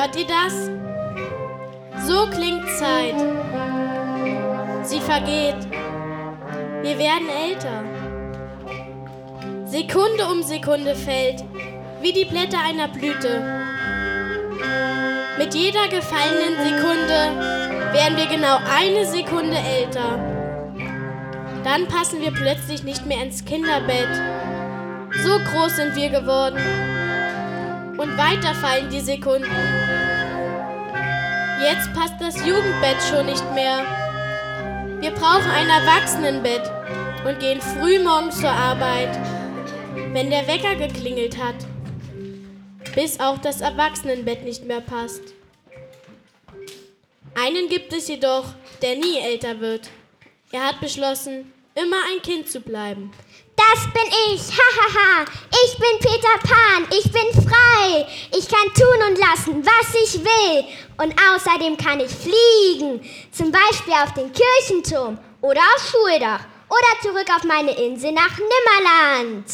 Hört ihr das? So klingt Zeit. Sie vergeht. Wir werden älter. Sekunde um Sekunde fällt, wie die Blätter einer Blüte. Mit jeder gefallenen Sekunde werden wir genau eine Sekunde älter. Dann passen wir plötzlich nicht mehr ins Kinderbett. So groß sind wir geworden. Und weiter fallen die Sekunden. Jetzt passt das Jugendbett schon nicht mehr. Wir brauchen ein Erwachsenenbett und gehen früh morgens zur Arbeit, wenn der Wecker geklingelt hat. Bis auch das Erwachsenenbett nicht mehr passt. Einen gibt es jedoch, der nie älter wird. Er hat beschlossen, immer ein Kind zu bleiben. Das bin ich, hahaha, ich bin Peter Pan, ich bin frei. Ich kann tun und lassen, was ich will. Und außerdem kann ich fliegen, zum Beispiel auf den Kirchenturm oder aufs Schuldach oder zurück auf meine Insel nach Nimmerland.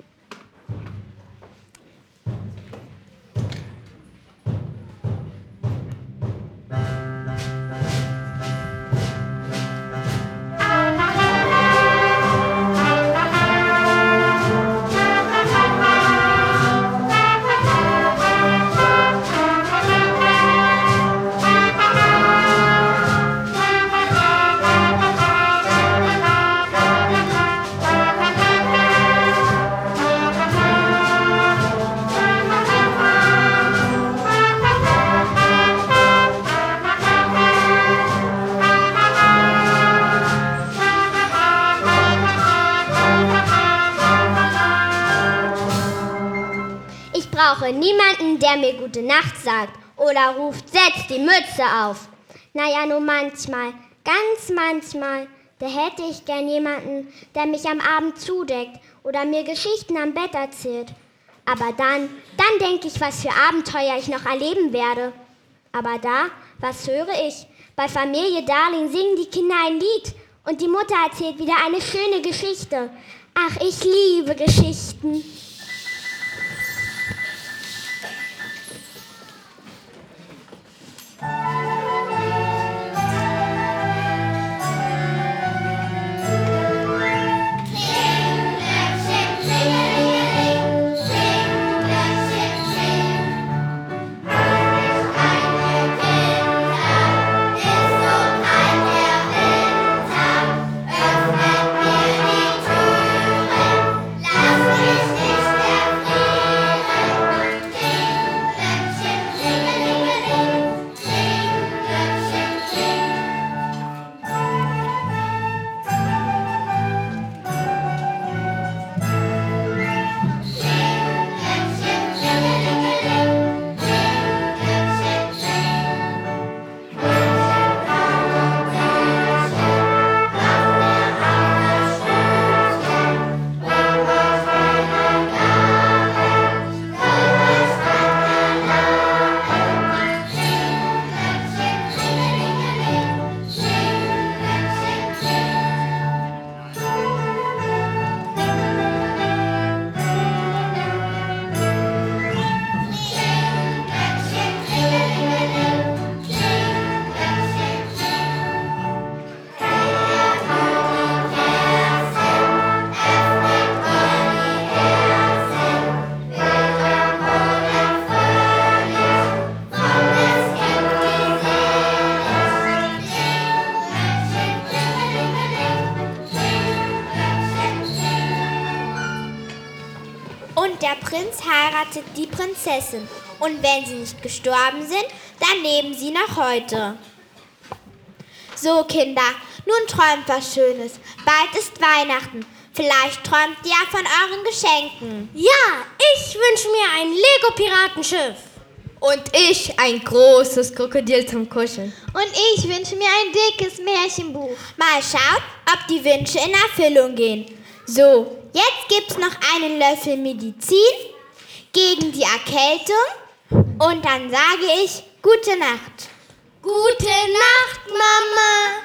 Ich brauche niemanden, der mir gute Nacht sagt oder ruft, setz die Mütze auf. Naja, nur manchmal, ganz manchmal, da hätte ich gern jemanden, der mich am Abend zudeckt oder mir Geschichten am Bett erzählt. Aber dann denke ich, was für Abenteuer ich noch erleben werde. Aber da, was höre ich? Bei Familie Darling singen die Kinder ein Lied und die Mutter erzählt wieder eine schöne Geschichte. Ach, ich liebe Geschichten. Und der Prinz heiratet die Prinzessin. Und wenn sie nicht gestorben sind, dann leben sie noch heute. So, Kinder, nun träumt was Schönes. Bald ist Weihnachten. Vielleicht träumt ihr ja von euren Geschenken. Ja, ich wünsche mir ein Lego-Piratenschiff. Und ich ein großes Krokodil zum Kuscheln. Und ich wünsche mir ein dickes Märchenbuch. Mal schauen, ob die Wünsche in Erfüllung gehen. So, jetzt gibt's noch einen Löffel Medizin gegen die Erkältung. Und dann sage ich gute Nacht. Gute Nacht, Mama.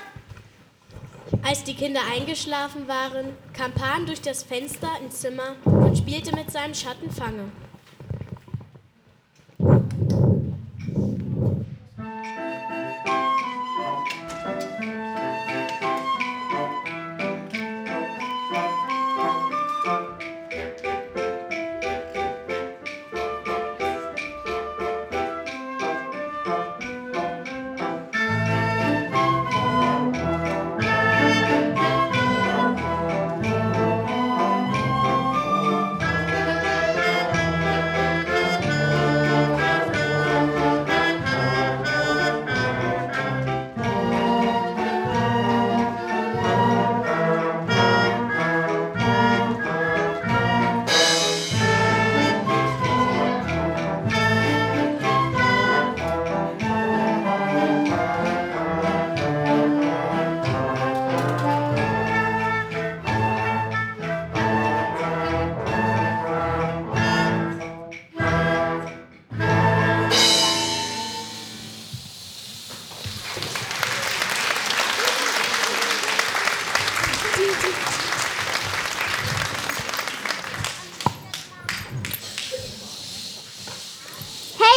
Als die Kinder eingeschlafen waren, kam Pan durch das Fenster ins Zimmer und spielte mit seinem Schatten Fange.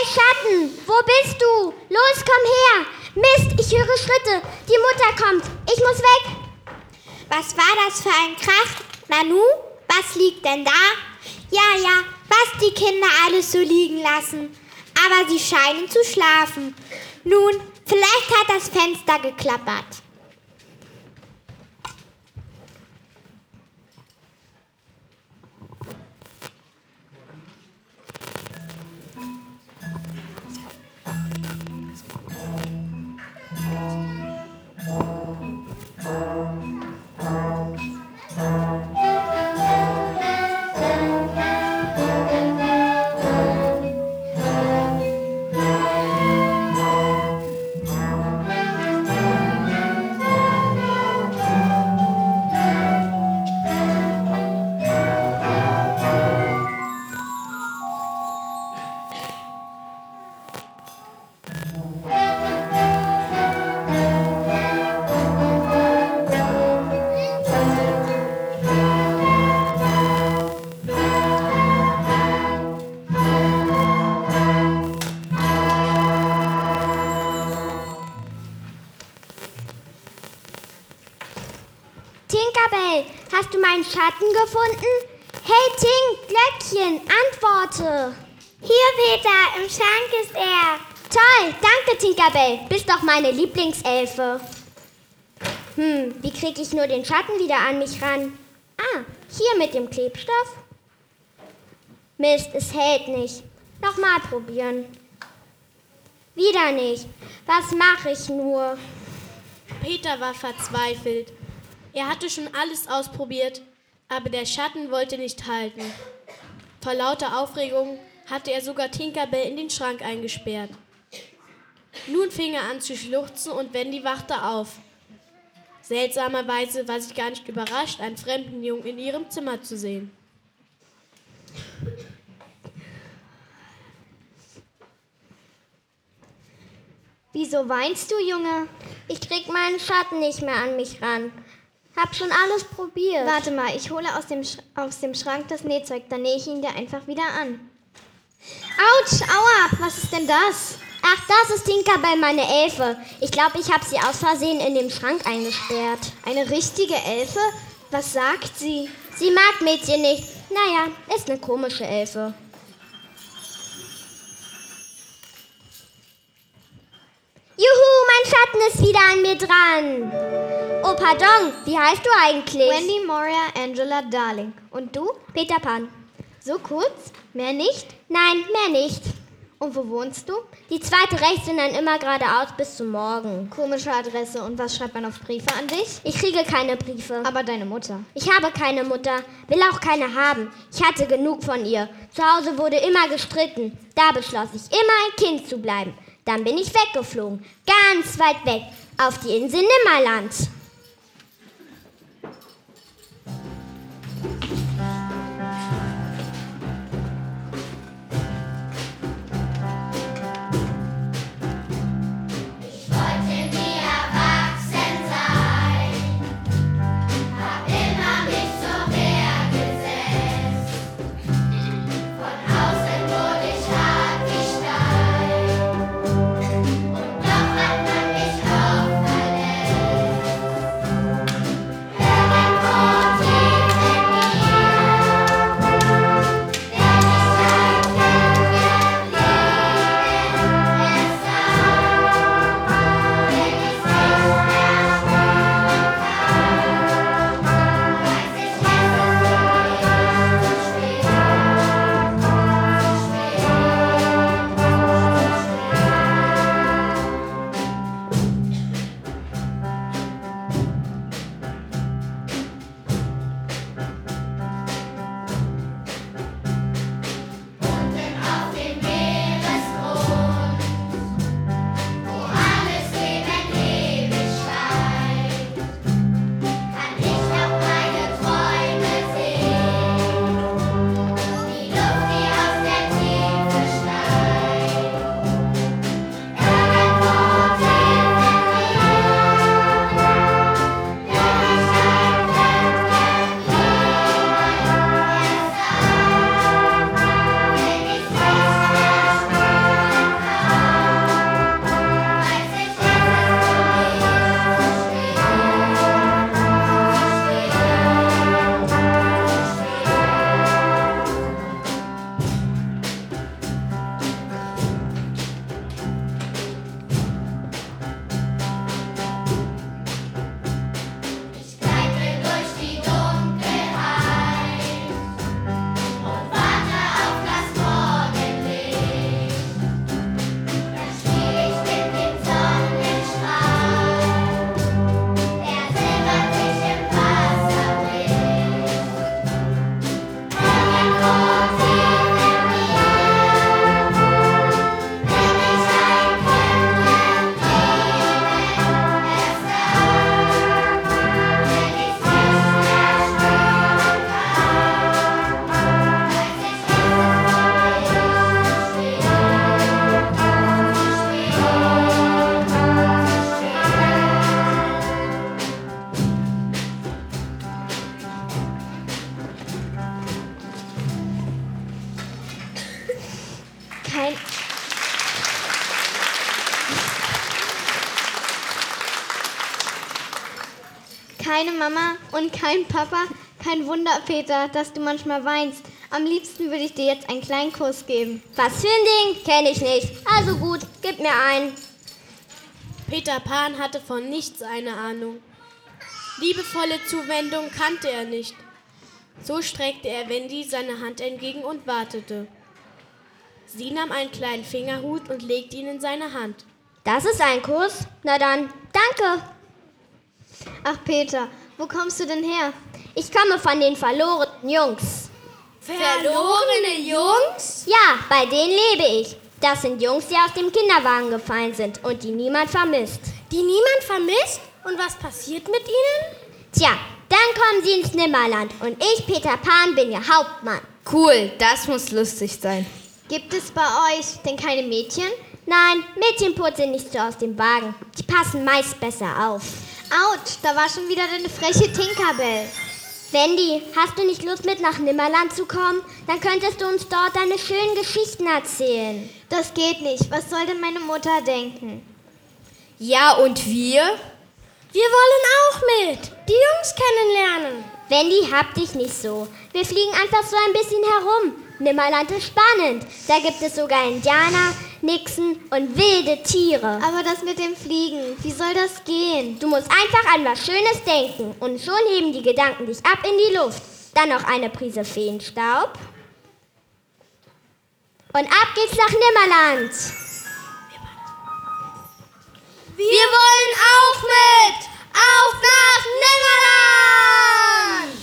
Schatten, wo bist du? Los, komm her. Mist, ich höre Schritte. Die Mutter kommt. Ich muss weg. Was war das für ein Krach? Nanu, was liegt denn da? Ja, was die Kinder alles so liegen lassen. Aber sie scheinen zu schlafen. Nun, vielleicht hat das Fenster geklappert. Tinkerbell, hast du meinen Schatten gefunden? Hey Tink, Glöckchen, antworte. Hier, Peter, im Schrank ist er. Toll, danke Tinkerbell, bist doch meine Lieblingselfe. Wie kriege ich nur den Schatten wieder an mich ran? Ah, hier mit dem Klebstoff. Mist, es hält nicht. Nochmal probieren. Wieder nicht. Was mache ich nur? Peter war verzweifelt. Er hatte schon alles ausprobiert, aber der Schatten wollte nicht halten. Vor lauter Aufregung hatte er sogar Tinkerbell in den Schrank eingesperrt. Nun fing er an zu schluchzen und Wendy wachte auf. Seltsamerweise war sie gar nicht überrascht, einen fremden Jungen in ihrem Zimmer zu sehen. Wieso weinst du, Junge? Ich krieg meinen Schatten nicht mehr an mich ran. Hab schon alles probiert. Warte mal, ich hole aus dem Schrank das Nähzeug, dann nähe ich ihn dir einfach wieder an. Autsch, aua, was ist denn das? Ach, das ist Tinkerbell, meine Elfe. Ich glaube, ich habe sie aus Versehen in den Schrank eingesperrt. Eine richtige Elfe? Was sagt sie? Sie mag Mädchen nicht. Naja, ist eine komische Elfe. Juhu, mein Schatten ist wieder an mir dran. Oh, pardon, wie heißt du eigentlich? Wendy Moria Angela Darling. Und du? Peter Pan. So kurz? Mehr nicht? Nein, mehr nicht. Und wo wohnst du? Die zweite rechts und dann immer geradeaus bis zum Morgen. Komische Adresse. Und was schreibt man auf Briefe an dich? Ich kriege keine Briefe. Aber deine Mutter. Ich habe keine Mutter, will auch keine haben. Ich hatte genug von ihr. Zu Hause wurde immer gestritten. Da beschloss ich, immer ein Kind zu bleiben. Dann bin ich weggeflogen, ganz weit weg, auf die Insel Nimmerland. Keine Mama und kein Papa. Kein Wunder, Peter, dass du manchmal weinst. Am liebsten würde ich dir jetzt einen kleinen Kuss geben. Was für ein Ding? Kenne ich nicht. Also gut, gib mir einen. Peter Pan hatte von nichts eine Ahnung. Liebevolle Zuwendung kannte er nicht. So streckte er Wendy seine Hand entgegen und wartete. Sie nahm einen kleinen Fingerhut und legte ihn in seine Hand. Das ist ein Kuss? Na dann, danke. Ach, Peter, wo kommst du denn her? Ich komme von den verlorenen Jungs. Verlorene Jungs? Ja, bei denen lebe ich. Das sind Jungs, die aus dem Kinderwagen gefallen sind und die niemand vermisst. Die niemand vermisst? Und was passiert mit ihnen? Tja, dann kommen sie ins Nimmerland und ich, Peter Pan, bin ihr Hauptmann. Cool, das muss lustig sein. Gibt es bei euch denn keine Mädchen? Nein, Mädchen purzeln nicht so aus dem Wagen. Die passen meist besser auf. Autsch, da war schon wieder deine freche Tinkerbell. Wendy, hast du nicht Lust, mit nach Nimmerland zu kommen? Dann könntest du uns dort deine schönen Geschichten erzählen. Das geht nicht. Was soll denn meine Mutter denken? Ja, und wir? Wir wollen auch mit. Die Jungs kennenlernen. Wendy, hab dich nicht so. Wir fliegen einfach so ein bisschen herum. Nimmerland ist spannend. Da gibt es sogar Indianer, Nixen und wilde Tiere. Aber das mit dem Fliegen, wie soll das gehen? Du musst einfach an was Schönes denken und schon heben die Gedanken dich ab in die Luft. Dann noch eine Prise Feenstaub. Und ab geht's nach Nimmerland. Wir wollen auch mit! Auf nach Nimmerland!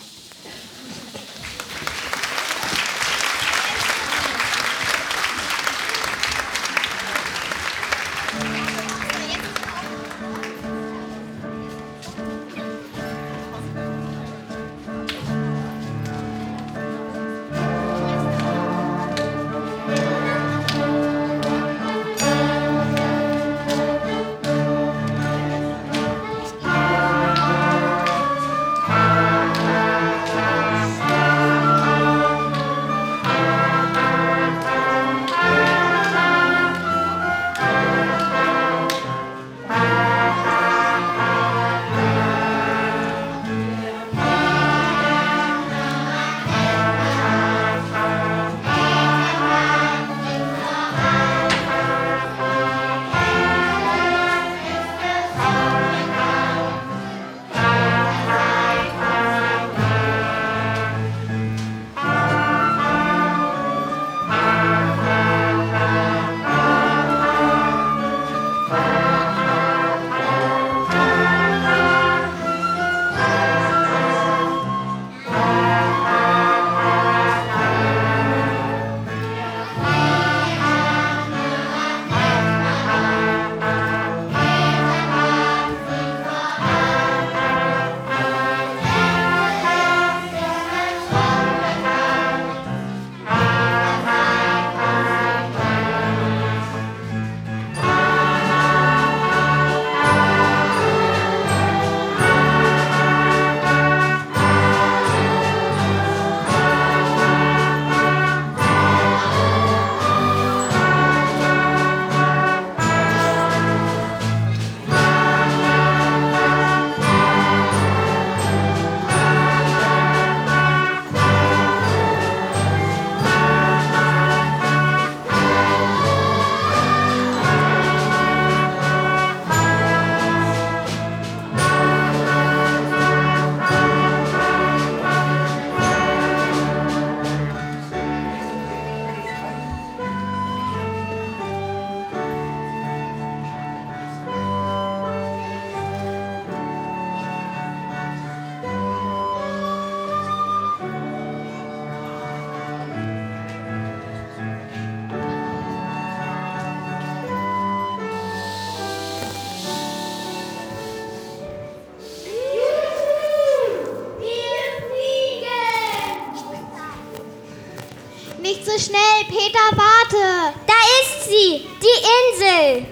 Nicht so schnell, Peter, warte! Da ist sie, die Insel.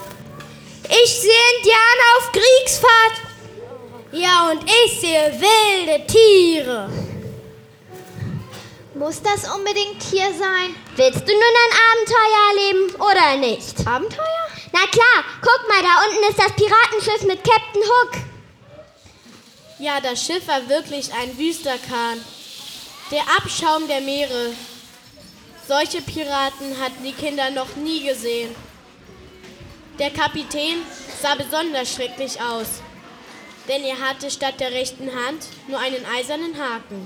Ich sehe Indianer auf Kriegsfahrt. Ja, und ich sehe wilde Tiere. Muss das unbedingt hier sein? Willst du nun ein Abenteuer erleben oder nicht? Abenteuer? Na klar, guck mal, da unten ist das Piratenschiff mit Captain Hook. Ja, das Schiff war wirklich ein wüster Kahn. Der Abschaum der Meere. Solche Piraten hatten die Kinder noch nie gesehen. Der Kapitän sah besonders schrecklich aus, denn er hatte statt der rechten Hand nur einen eisernen Haken.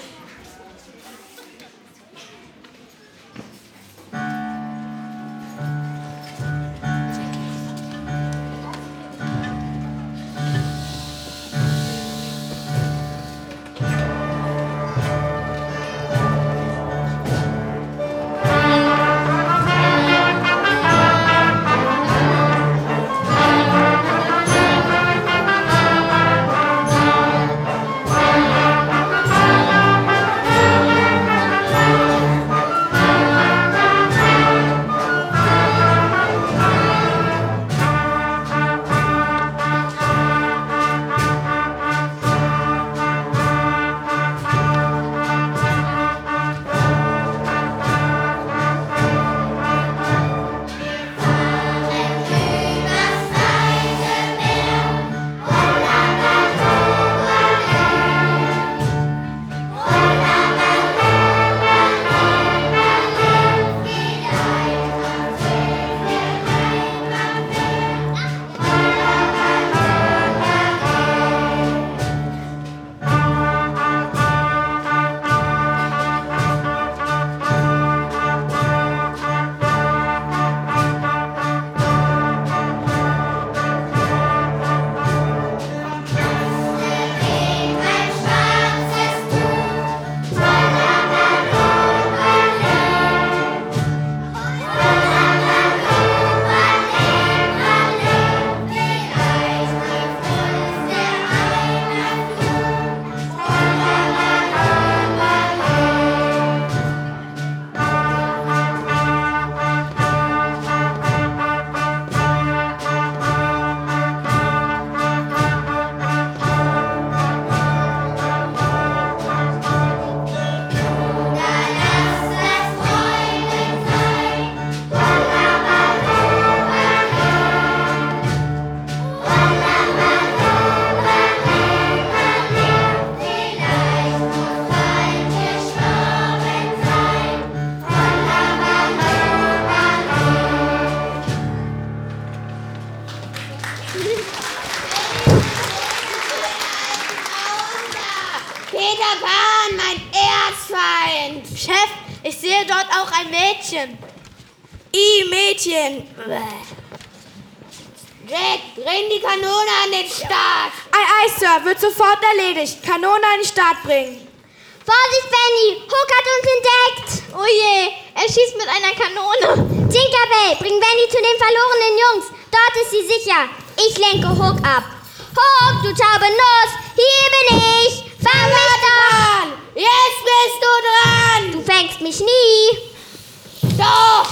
Peter Pan, mein Erzfeind! Chef, ich sehe dort auch ein Mädchen. Mädchen. Jack, bring die Kanone an den Start! Ei, Sir, wird sofort erledigt. Kanone an den Start bringen. Vorsicht, Benny! Hook hat uns entdeckt! Oh je, er schießt mit einer Kanone. Tinkerbell, bring Benny zu den verlorenen Jungs. Dort ist sie sicher. Ich lenke Hook ab. Hook, du taube Nuss, hier bin ich. Fang mich doch! Jetzt bist du dran! Du fängst mich nie. Doch!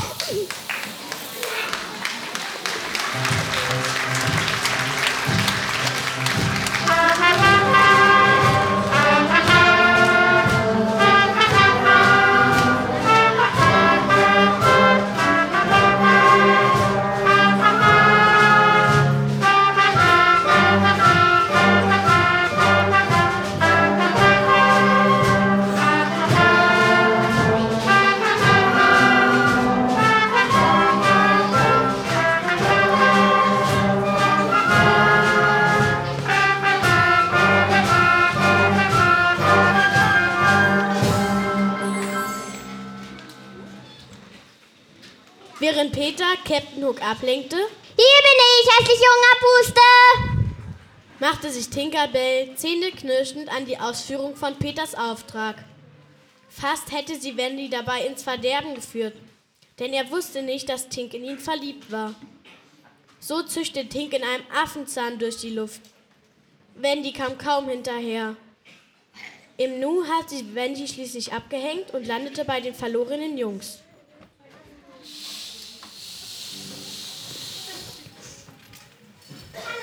Während Peter Captain Hook ablenkte, Hier bin ich, hässlich junger Puste. machte sich Tinkerbell zähneknirschend an die Ausführung von Peters Auftrag. Fast hätte sie Wendy dabei ins Verderben geführt, denn er wusste nicht, dass Tink in ihn verliebt war. So zischte Tink in einem Affenzahn durch die Luft. Wendy kam kaum hinterher. Im Nu hat sie Wendy schließlich abgehängt und landete bei den verlorenen Jungs.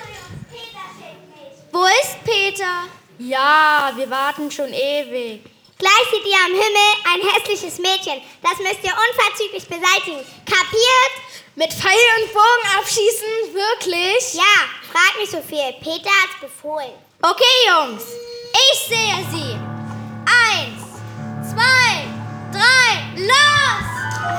Wo ist Peter? Ja, wir warten schon ewig. Gleich seht ihr am Himmel ein hässliches Mädchen. Das müsst ihr unverzüglich beseitigen. Kapiert? Mit Pfeil und Bogen abschießen? Wirklich? Ja, frag nicht so viel. Peter hat's befohlen. Okay, Jungs. Ich sehe sie. 1, 2, 3, los!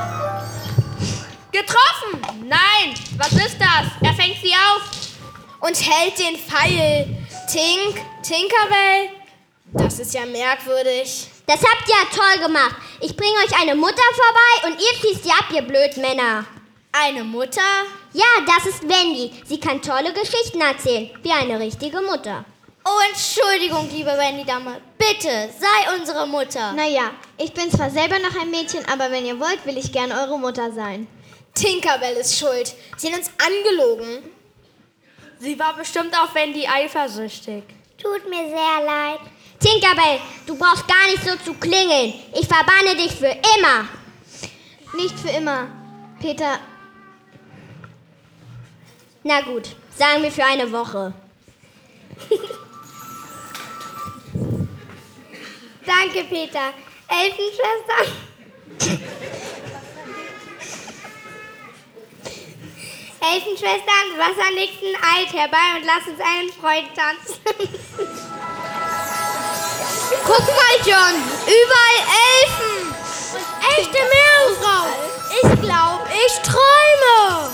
Getroffen! Nein! Was ist das? Er fängt sie auf. Und hält den Pfeil. Tinkerbell? Das ist ja merkwürdig. Das habt ihr ja toll gemacht. Ich bringe euch eine Mutter vorbei und ihr schießt sie ab, ihr Blödmänner. Eine Mutter? Ja, das ist Wendy. Sie kann tolle Geschichten erzählen, wie eine richtige Mutter. Oh, Entschuldigung, liebe Wendy-Dame. Bitte, sei unsere Mutter. Naja, ich bin zwar selber noch ein Mädchen, aber wenn ihr wollt, will ich gern eure Mutter sein. Tinkerbell ist schuld. Sie hat uns angelogen. Sie war bestimmt auf Wendy eifersüchtig. Tut mir sehr leid. Tinkerbell, du brauchst gar nicht so zu klingeln. Ich verbanne dich für immer. Nicht für immer. Peter, Na gut, sagen wir für eine Woche. Danke, Peter. Elfenschwestern. Elfenschwestern, Wassernixen, eilt herbei und lasst uns einen Freudentanz. Guck mal, John. Überall Elfen. Und echte Meerjungfrau. Ich glaube, ich träume.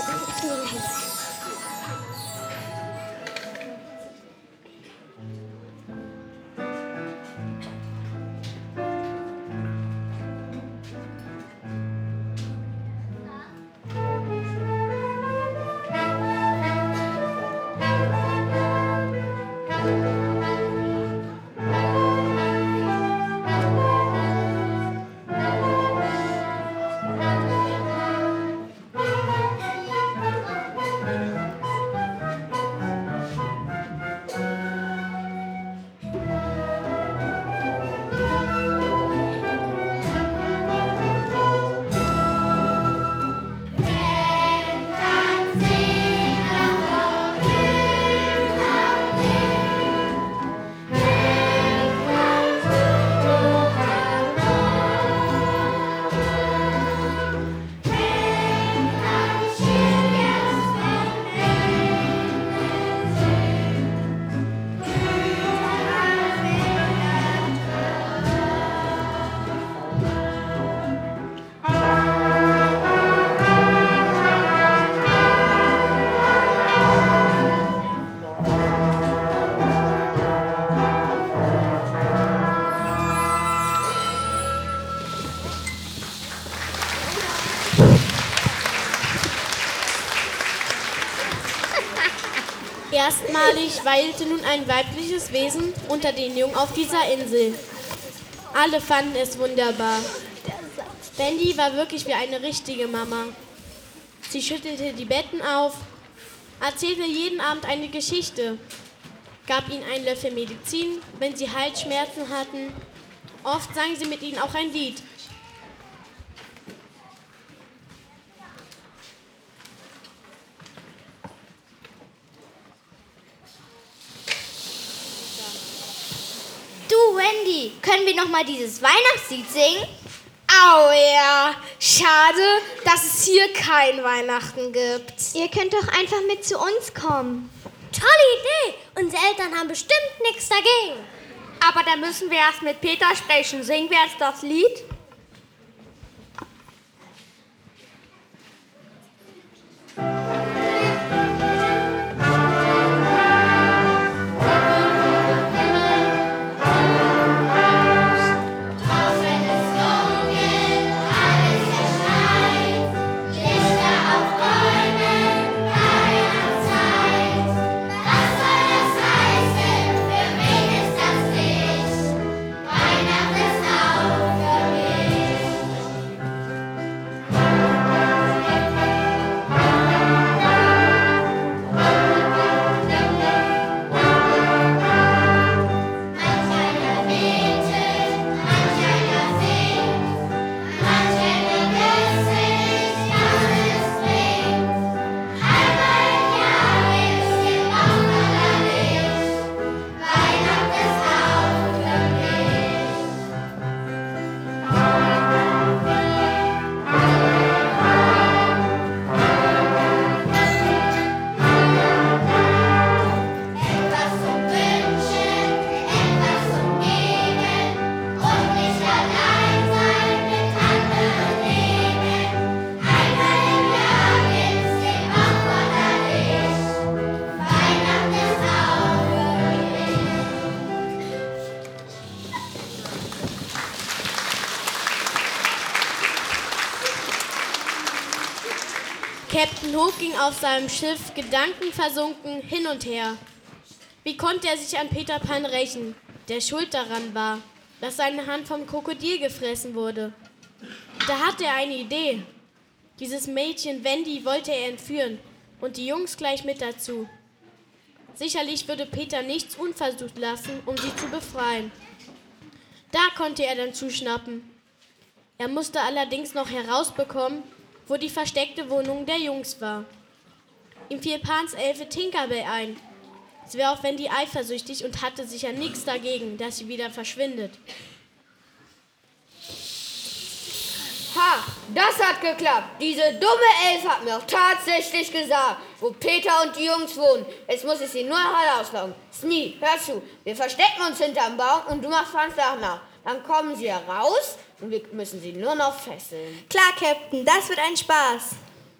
Erstmalig weilte nun ein weibliches Wesen unter den Jungen auf dieser Insel. Alle fanden es wunderbar. Wendy war wirklich wie eine richtige Mama. Sie schüttelte die Betten auf, erzählte jeden Abend eine Geschichte, gab ihnen einen Löffel Medizin, wenn sie Halsschmerzen hatten. Oft sang sie mit ihnen auch ein Lied. Du, Wendy, können wir noch mal dieses Weihnachtslied singen? Au ja, schade, dass es hier kein Weihnachten gibt. ihr könnt doch einfach mit zu uns kommen. Tolle Idee. Unsere Eltern haben bestimmt nichts dagegen. Aber da müssen wir erst mit Peter sprechen. Singen wir jetzt das Lied? Weihnachten ist auch für mich. Captain Hook ging auf seinem Schiff gedankenversunken hin und her. Wie konnte er sich an Peter Pan rächen, der schuld daran war, dass seine Hand vom Krokodil gefressen wurde? Da hatte er eine Idee. Dieses Mädchen Wendy wollte er entführen und die Jungs gleich mit dazu. Sicherlich würde Peter nichts unversucht lassen, um sie zu befreien. Da konnte er dann zuschnappen. Er musste allerdings noch herausbekommen, wo die versteckte Wohnung der Jungs war. Ihm fiel Pans Elfe Tinkerbell ein. Sie war auf Wendy eifersüchtig und hatte sicher nichts dagegen, dass sie wieder verschwindet. Ha, das hat geklappt. Diese dumme Elfe hat mir auch tatsächlich gesagt, wo Peter und die Jungs wohnen. Jetzt muss ich sie nur herauslocken. Smee, hör zu. Wir verstecken uns hinterm Baum und du machst Pans Sachen nach. Dann kommen sie heraus und wir müssen sie nur noch fesseln. Klar, Captain, das wird ein Spaß.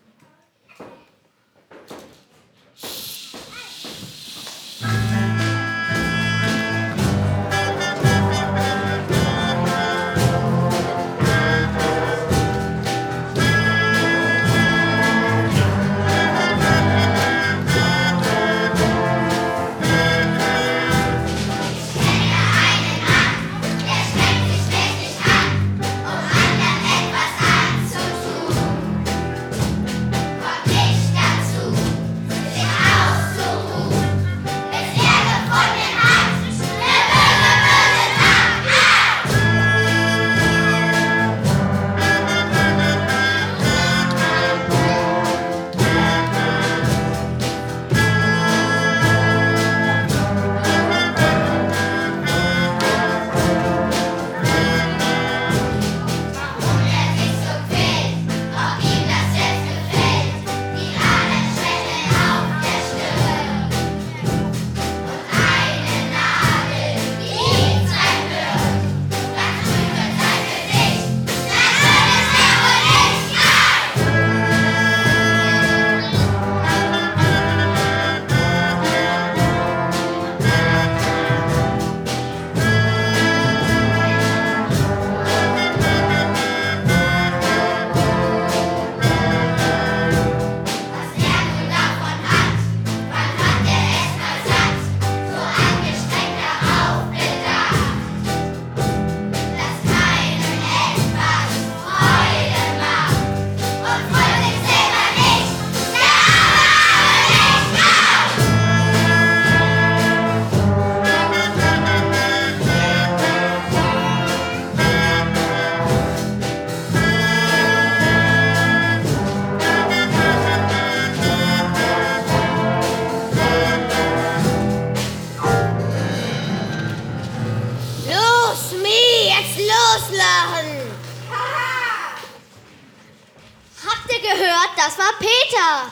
Das war Peter.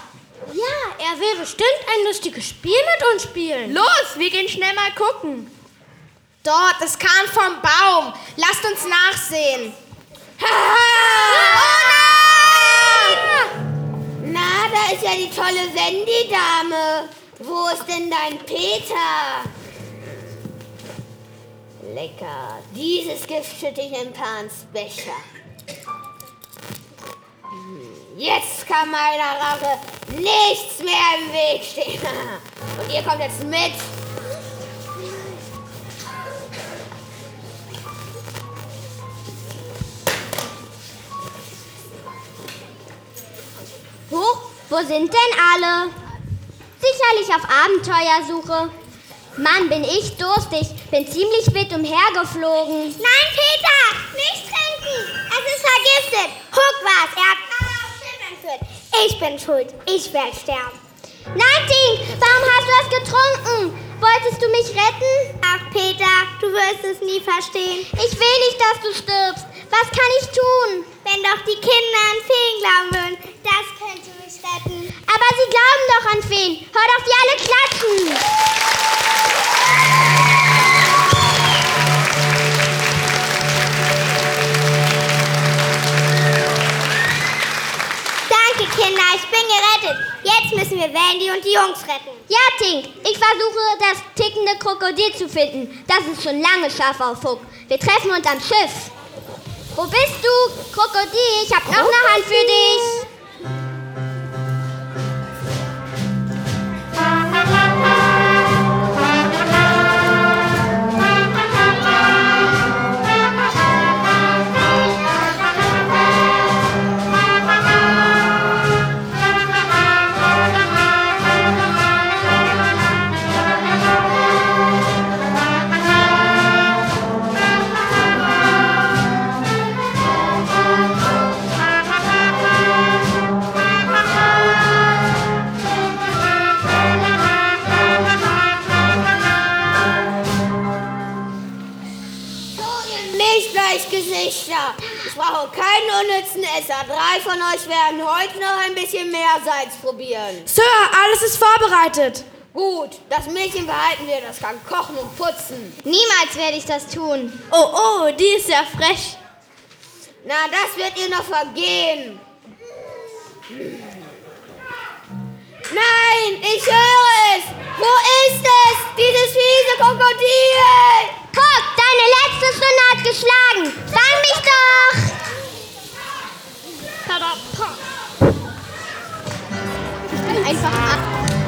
Ja, er will bestimmt ein lustiges Spiel mit uns spielen. Los, wir gehen schnell mal gucken. Dort, es kam vom Baum. Lasst uns nachsehen. Na, da ist ja die tolle Wendy-Dame. Wo ist denn dein Peter? Lecker. Dieses Gift schütte ich in Pans Becher. Jetzt kann meiner Rache nichts mehr im Weg stehen. Und ihr kommt jetzt mit. Huch, wo sind denn alle? Sicherlich auf Abenteuersuche. Mann, bin ich durstig. Bin ziemlich wild umhergeflogen. Nein, Peter, nicht trinken. Es ist vergiftet. Huck war's. Er hat alle auf Schiff entführt. Ich bin schuld. Ich werde sterben. Nein, Tink, warum hast du das getrunken? Wolltest du mich retten? Ach, Peter, du wirst es nie verstehen. Ich will nicht, dass du stirbst. Was kann ich tun? Wenn doch die Kinder an Feen glauben würden, das könnte mich retten. Aber sie glauben doch an Feen. Hör doch, die alle klatschen. Danke, Kinder, ich bin gerettet. Jetzt müssen wir Wendy und die Jungs retten. Ja, Tink, ich versuche, das tickende Krokodil zu finden. Das ist schon lange scharf auf Huck. Wir treffen uns am Schiff. Wo bist du, Krokodil? Ich hab noch eine Hand für dich. Gesichter. Ich brauche keinen unnützen Esser. 3 von euch werden heute noch ein bisschen mehr Salz probieren. Sir, alles ist vorbereitet. Gut, das Mädchen behalten wir, das kann kochen und putzen. Niemals werde ich das tun. Oh, die ist ja frech. Na, das wird ihr noch vergehen. Nein, ich höre es. Wo ist es? Dieses fiese Krokodil. Huck, deine letzte Stunde hat geschlagen. Fang mich doch. Einfach ab.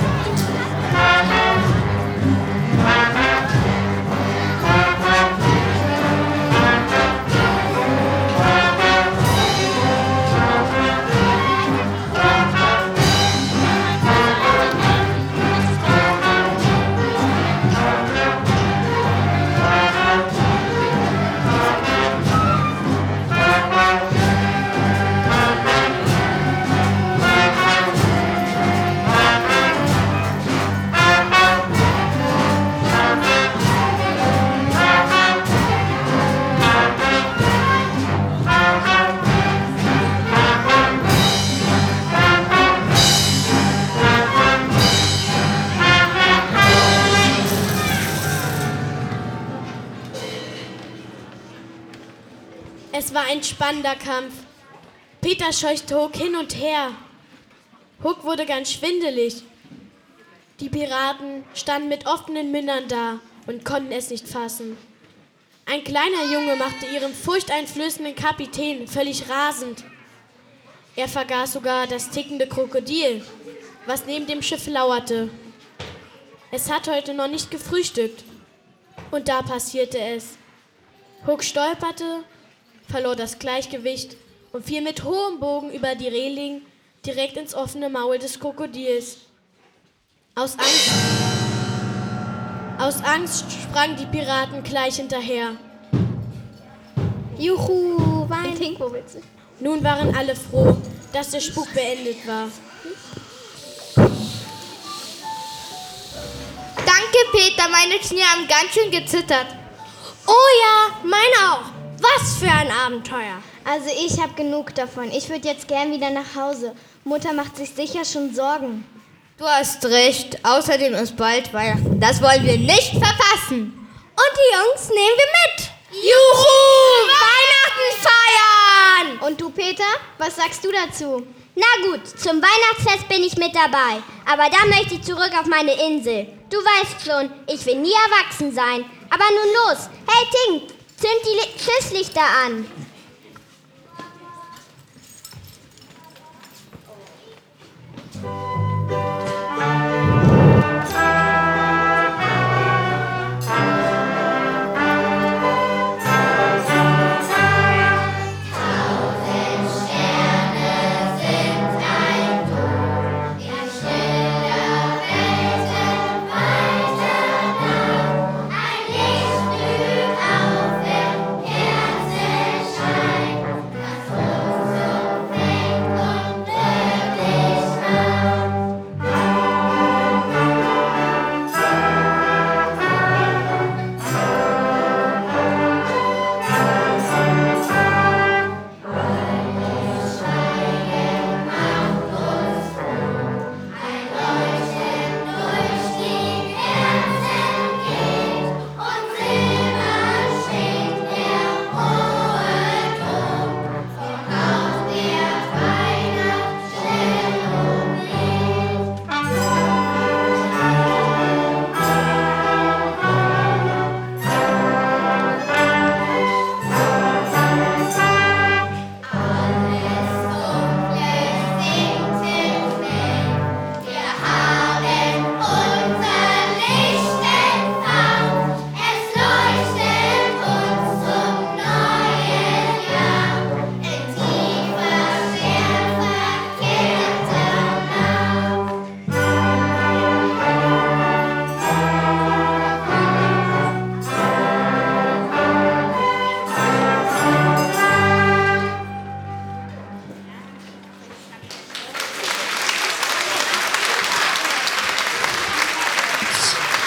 Es war ein spannender Kampf. Peter scheuchte Huck hin und her. Huck wurde ganz schwindelig. Die Piraten standen mit offenen Mündern da und konnten es nicht fassen. Ein kleiner Junge machte ihren furchteinflößenden Kapitän völlig rasend. Er vergaß sogar das tickende Krokodil, was neben dem Schiff lauerte. Es hat heute noch nicht gefrühstückt. Und da passierte es. Huck stolperte, verlor das Gleichgewicht und fiel mit hohem Bogen über die Reling direkt ins offene Maul des Krokodils. Aus Angst sprangen die Piraten gleich hinterher. Juhu, Wein. Nun waren alle froh, dass der Spuk beendet war. Danke, Peter, meine Knie haben ganz schön gezittert. Oh ja, meine auch. Was für ein Abenteuer. Also ich habe genug davon. Ich würde jetzt gern wieder nach Hause. Mutter macht sich sicher schon Sorgen. Du hast recht. Außerdem ist bald Weihnachten. Das wollen wir nicht verpassen. Und die Jungs nehmen wir mit. Juhu! Weihnachten feiern! Und du, Peter, was sagst du dazu? Na gut, zum Weihnachtsfest bin ich mit dabei. Aber dann möchte ich zurück auf meine Insel. Du weißt schon, ich will nie erwachsen sein. Aber nun los. Hey, Tink, zünd die Schiffslichter an.